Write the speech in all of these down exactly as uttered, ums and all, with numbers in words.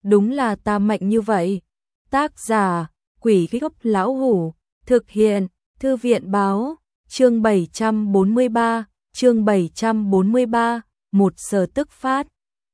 đúng là ta mạnh như vậy. Tác giả, Quỷ Gốc Lão Hủ, thực hiện, Thư viện Báo, chương bảy trăm bốn mươi ba, chương bảy trăm bốn mươi ba, một giờ tức phát.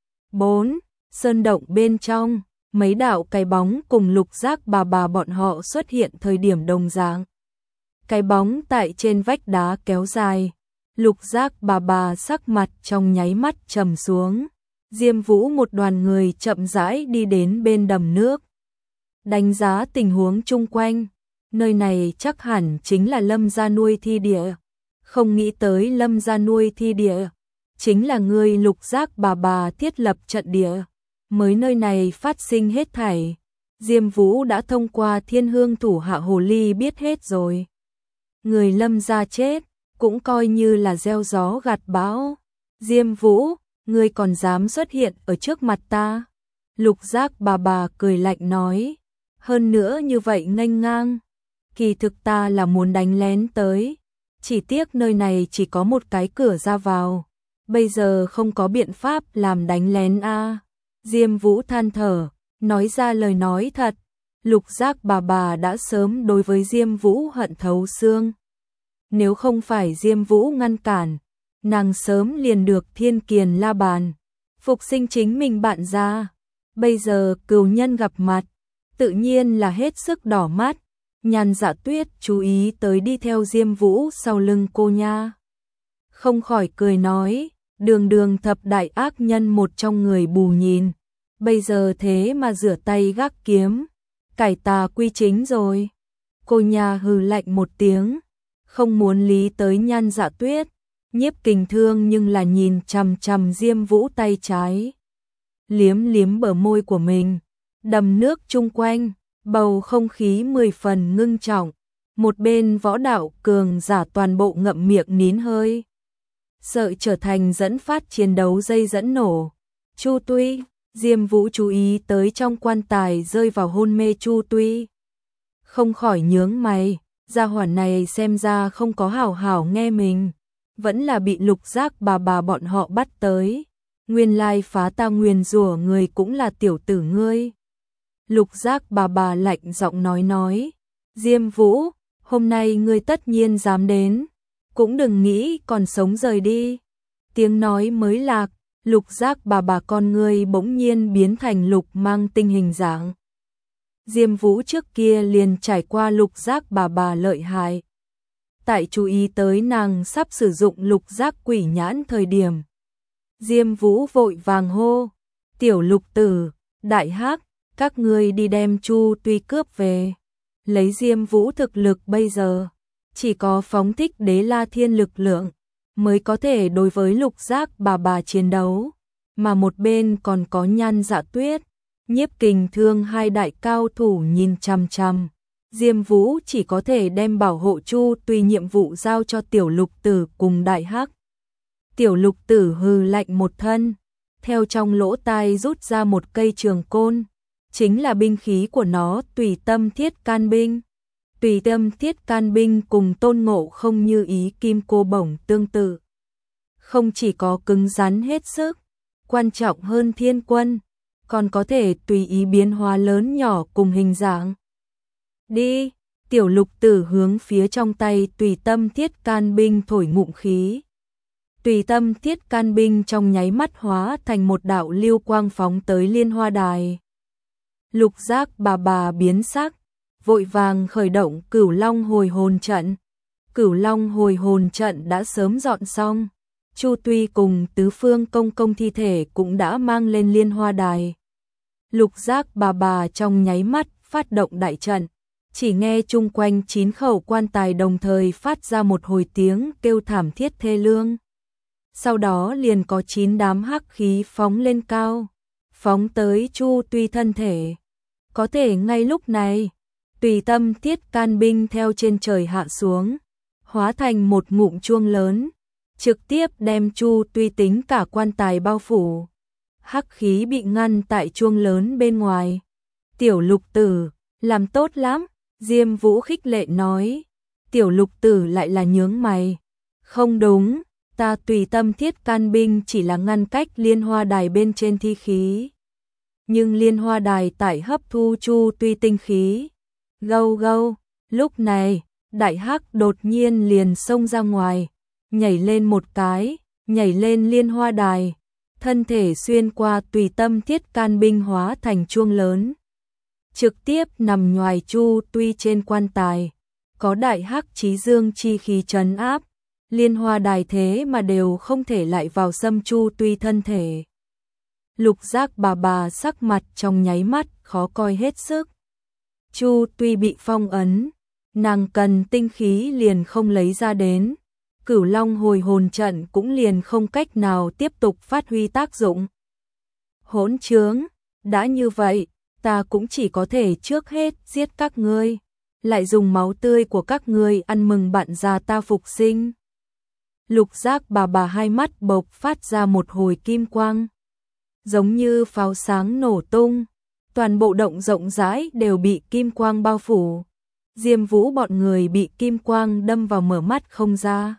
bốn. Sơn động bên trong, mấy đạo cái bóng cùng Lục Giác bà bà bọn họ xuất hiện thời điểm đồng dạng. Cái bóng tại trên vách đá kéo dài, Lục Giác bà bà sắc mặt trong nháy mắt trầm xuống. Diêm Vũ một đoàn người chậm rãi đi đến bên đầm nước. Đánh giá tình huống chung quanh, nơi này chắc hẳn chính là Lâm gia nuôi thi địa. Không nghĩ tới Lâm gia nuôi thi địa chính là người Lục Giác bà bà thiết lập trận địa. Mới nơi này phát sinh hết thảy, Diêm Vũ đã thông qua Thiên Hương thủ hạ hồ ly biết hết rồi. Người Lâm gia chết, cũng coi như là gieo gió gặt bão. Diêm Vũ, ngươi còn dám xuất hiện ở trước mặt ta? Lục Giác bà bà cười lạnh nói, hơn nữa như vậy nghênh ngang. Kỳ thực ta là muốn đánh lén tới, chỉ tiếc nơi này chỉ có một cái cửa ra vào, bây giờ không có biện pháp làm đánh lén a. À. Diêm Vũ than thở, nói ra lời nói thật. Lục Giác bà bà đã sớm đối với Diêm Vũ hận thấu xương. Nếu không phải Diêm Vũ ngăn cản, nàng sớm liền được Thiên Kiền la bàn, phục sinh chính mình bạn ra. Bây giờ cừu nhân gặp mặt, tự nhiên là hết sức đỏ mắt. Nhan Dạ Tuyết chú ý tới đi theo Diêm Vũ sau lưng cô nha. Không khỏi cười nói, đường đường thập đại ác nhân một trong người bù nhìn. Bây giờ thế mà rửa tay gác kiếm, cải tà quy chính rồi. Cô nha hừ lạnh một tiếng, không muốn lý tới Nhan Dạ Tuyết. Nhiếp Kình Thương nhưng là nhìn chằm chằm Diêm Vũ tay trái, liếm liếm bờ môi của mình. Đầm nước chung quanh, bầu không khí mười phần ngưng trọng. Một bên võ đạo cường giả toàn bộ ngậm miệng nín hơi, sợ trở thành dẫn phát chiến đấu dây dẫn nổ. Chu Tuy, Diêm Vũ chú ý tới trong quan tài rơi vào hôn mê Chu Tuy, không khỏi nhướng mày. Gia hỏa này xem ra không có hảo hảo nghe mình, vẫn là bị Lục Giác bà bà bọn họ bắt tới. Nguyên lai phá ta nguyền rủa người cũng là tiểu tử ngươi. Lục Giác bà bà lạnh giọng nói nói, Diêm Vũ, hôm nay ngươi tất nhiên dám đến, cũng đừng nghĩ còn sống rời đi. Tiếng nói mới lạc, Lục Giác bà bà con ngươi bỗng nhiên biến thành lục mang tinh hình dạng. Diêm Vũ trước kia liền trải qua Lục Giác bà bà lợi hại. Tại chú ý tới nàng sắp sử dụng Lục Giác quỷ nhãn thời điểm, Diêm Vũ vội vàng hô, tiểu Lục tử, đại hắc, các ngươi đi đem Chu Tuy cướp về. Lấy Diêm Vũ thực lực bây giờ, chỉ có phóng thích đế la thiên lực lượng mới có thể đối với Lục Giác bà bà chiến đấu, mà một bên còn có Nhan Dạ Tuyết, Nhiếp Kình Thương hai đại cao thủ nhìn chằm chằm. Diêm Vũ chỉ có thể đem bảo hộ Chu Tuy nhiệm vụ giao cho tiểu Lục tử cùng đại hắc. Tiểu Lục tử hừ lạnh một thân, theo trong lỗ tai rút ra một cây trường côn, chính là binh khí của nó, Tùy Tâm Thiết Can Binh. Tùy Tâm Thiết Can Binh cùng Tôn Ngộ Không như ý kim cô bổng tương tự, không chỉ có cứng rắn hết sức, quan trọng hơn thiên quân, còn có thể tùy ý biến hóa lớn nhỏ cùng hình dạng. Đi, tiểu Lục tử hướng phía trong tay Tùy Tâm Thiết Can Binh thổi ngụm khí. Tùy Tâm Thiết Can Binh trong nháy mắt hóa thành một đạo lưu quang phóng tới Liên Hoa Đài. Lục Giác bà bà biến sắc, vội vàng khởi động Cửu Long hồi hồn trận. Cửu Long hồi hồn trận đã sớm dọn xong, Chu Tuy cùng tứ phương công công thi thể cũng đã mang lên Liên Hoa Đài. Lục Giác bà bà trong nháy mắt phát động đại trận, chỉ nghe chung quanh chín khẩu quan tài đồng thời phát ra một hồi tiếng kêu thảm thiết thê lương. Sau đó liền có chín đám hắc khí phóng lên cao, phóng tới Chu Tuy thân thể. Có thể ngay lúc này, Tùy Tâm Thiết Can Binh theo trên trời hạ xuống, hóa thành một ngụm chuông lớn, trực tiếp đem Chu Tuy tính cả quan tài bao phủ. Hắc khí bị ngăn tại chuông lớn bên ngoài. Tiểu Lục tử, làm tốt lắm, Diêm Vũ khích lệ nói. Tiểu Lục tử lại là nhướng mày. Không đúng, ta Tùy Tâm Thiết Can Binh chỉ là ngăn cách Liên Hoa Đài bên trên thi khí. nhưng liên hoa đài tại hấp thu Chu Tuy tinh khí. Gâu gâu, lúc này, Đại Hắc đột nhiên liền xông ra ngoài, nhảy lên một cái, nhảy lên liên hoa đài, thân thể xuyên qua tùy tâm thiết can binh hóa thành chuông lớn. Trực tiếp nằm ngoài Chu Tuy trên quan tài, có Đại Hắc chí dương chi khí trấn áp, liên hoa đài thế mà đều không thể lại vào xâm Chu Tuy thân thể. Lục Giác bà bà sắc mặt trong nháy mắt khó coi hết sức. Chu Tuy bị phong ấn, nàng cần tinh khí liền không lấy ra đến, Cửu Long hồi hồn trận cũng liền không cách nào tiếp tục phát huy tác dụng. Hỗn trướng, đã như vậy, ta cũng chỉ có thể trước hết giết các ngươi, lại dùng máu tươi của các ngươi ăn mừng bạn già ta phục sinh. Lục Giác bà bà hai mắt bộc phát ra một hồi kim quang, giống như pháo sáng nổ tung, toàn bộ động rộng rãi đều bị kim quang bao phủ. Diêm Vũ bọn người bị kim quang đâm vào mở mắt không ra.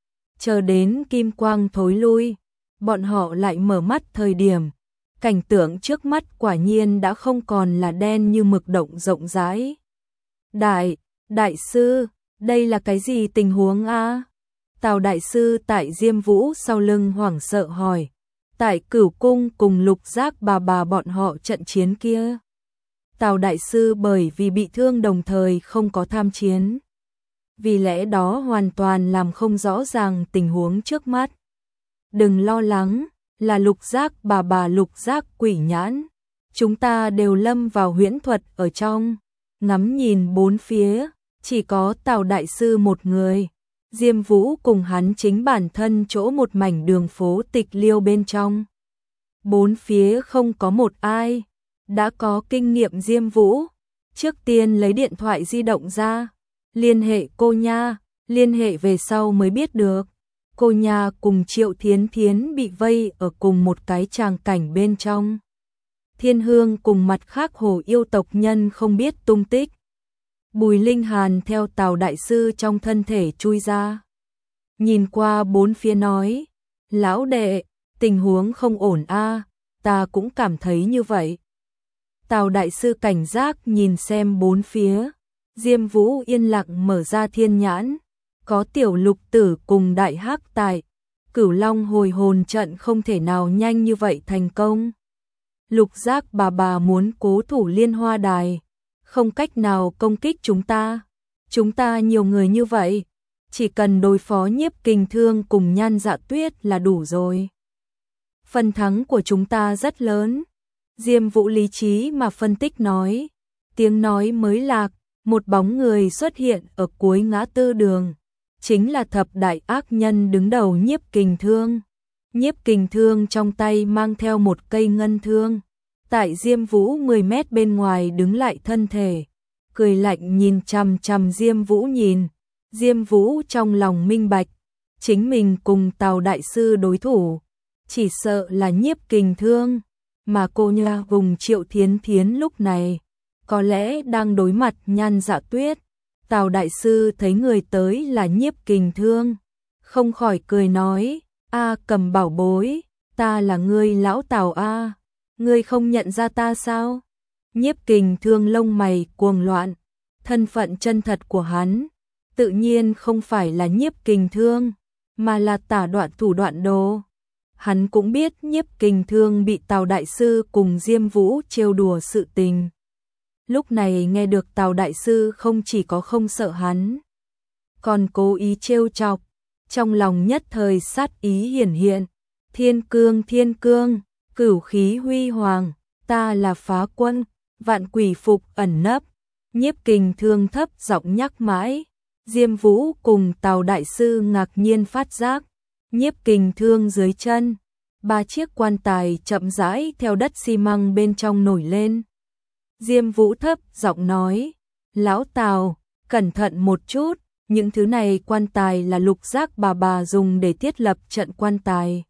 Chờ đến kim quang thối lui, bọn họ lại mở mắt thời điểm, cảnh tượng trước mắt quả nhiên đã không còn là đen như mực động rộng rãi. Đại, đại sư, đây là cái gì tình huống a? Tào đại sư tại Diêm Vũ sau lưng hoảng sợ hỏi. Tại Cửu Cung cùng Lục Giác bà bà bọn họ trận chiến kia. Tào đại sư bởi vì bị thương đồng thời không có tham chiến. Vì lẽ đó hoàn toàn làm không rõ ràng tình huống trước mắt. Đừng lo lắng, là Lục Giác bà bà Lục Giác quỷ nhãn. Chúng ta đều lâm vào huyễn thuật ở trong, ngắm nhìn bốn phía, chỉ có Tào đại sư một người. Diêm Vũ cùng hắn chính bản thân chỗ một mảnh đường phố tịch liêu bên trong. Bốn phía không có một ai. Đã có kinh nghiệm Diêm Vũ, trước tiên lấy điện thoại di động ra, liên hệ cô nha, liên hệ về sau mới biết được. Cô nha cùng Triệu Thiến Thiến bị vây ở cùng một cái tràng cảnh bên trong. Thiên Hương cùng mặt khác hồ yêu tộc nhân không biết tung tích. Bùi Linh Hàn theo Tào đại sư trong thân thể chui ra. Nhìn qua bốn phía nói, lão đệ, tình huống không ổn a, ta cũng cảm thấy như vậy. Tào đại sư cảnh giác nhìn xem bốn phía, Diêm Vũ yên lặng mở ra thiên nhãn, có tiểu Lục Tử cùng Đại Hắc tại, Cửu Long hồi hồn trận không thể nào nhanh như vậy thành công. Lục Giác bà bà muốn cố thủ liên hoa đài, không cách nào công kích chúng ta, chúng ta nhiều người như vậy, chỉ cần đối phó Nhiếp Kình Thương cùng Nhan Dạ Tuyết là đủ rồi. Phần thắng của chúng ta rất lớn. Diêm Vũ lý trí mà phân tích nói, tiếng nói mới lạc, một bóng người xuất hiện ở cuối ngã tư đường, chính là thập đại ác nhân đứng đầu Nhiếp Kình Thương. Nhiếp Kình Thương trong tay mang theo một cây ngân thương, tại Diêm Vũ mười mét bên ngoài đứng lại thân thể, cười lạnh nhìn chằm chằm Diêm Vũ nhìn. Diêm Vũ trong lòng minh bạch, chính mình cùng Tào đại sư đối thủ, chỉ sợ là Nhiếp Kình Thương. Mà cô nha vùng Triệu Thiến Thiến lúc này, có lẽ đang đối mặt Nhan Dạ Tuyết. Tào đại sư thấy người tới là Nhiếp Kình Thương, không khỏi cười nói, a Cầm bảo bối, ta là ngươi lão Tào a, ngươi không nhận ra ta sao? Nhiếp Kình Thương lông mày cuồng loạn, thân phận chân thật của hắn, tự nhiên không phải là Nhiếp Kình Thương, mà là Tả Đoạn Thủ Đoạn Đồ. Hắn cũng biết Nhiếp Kình Thương bị Tào đại sư cùng Diêm Vũ trêu đùa sự tình. Lúc này nghe được Tào đại sư không chỉ có không sợ hắn, còn cố ý trêu chọc, trong lòng nhất thời sát ý hiển hiện. Thiên cương thiên cương, cửu khí huy hoàng, ta là phá quân, vạn quỷ phục ẩn nấp. Nhiếp Kình Thương thấp giọng nhắc mãi. Diêm Vũ cùng Tào đại sư ngạc nhiên phát giác, Nhiếp Kình Thương dưới chân, ba chiếc quan tài chậm rãi theo đất xi măng bên trong nổi lên. Diêm Vũ thấp giọng nói, lão Tào, cẩn thận một chút, những thứ này quan tài là Lục Giác bà bà dùng để thiết lập trận quan tài.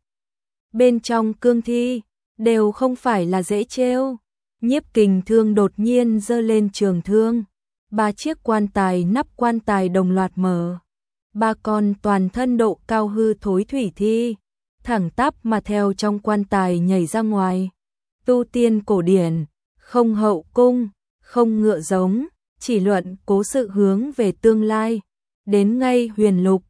Bên trong cương thi, đều không phải là dễ trêu. Nhiếp Kình Thương đột nhiên giơ lên trường thương, ba chiếc quan tài nắp quan tài đồng loạt mở. Ba con toàn thân độ cao hư thối thủy thi, thẳng tắp mà theo trong quan tài nhảy ra ngoài. tu tiên cổ điển, không hậu cung, không ngựa giống, chỉ luận cố sự hướng về tương lai. Đến ngay huyền lục,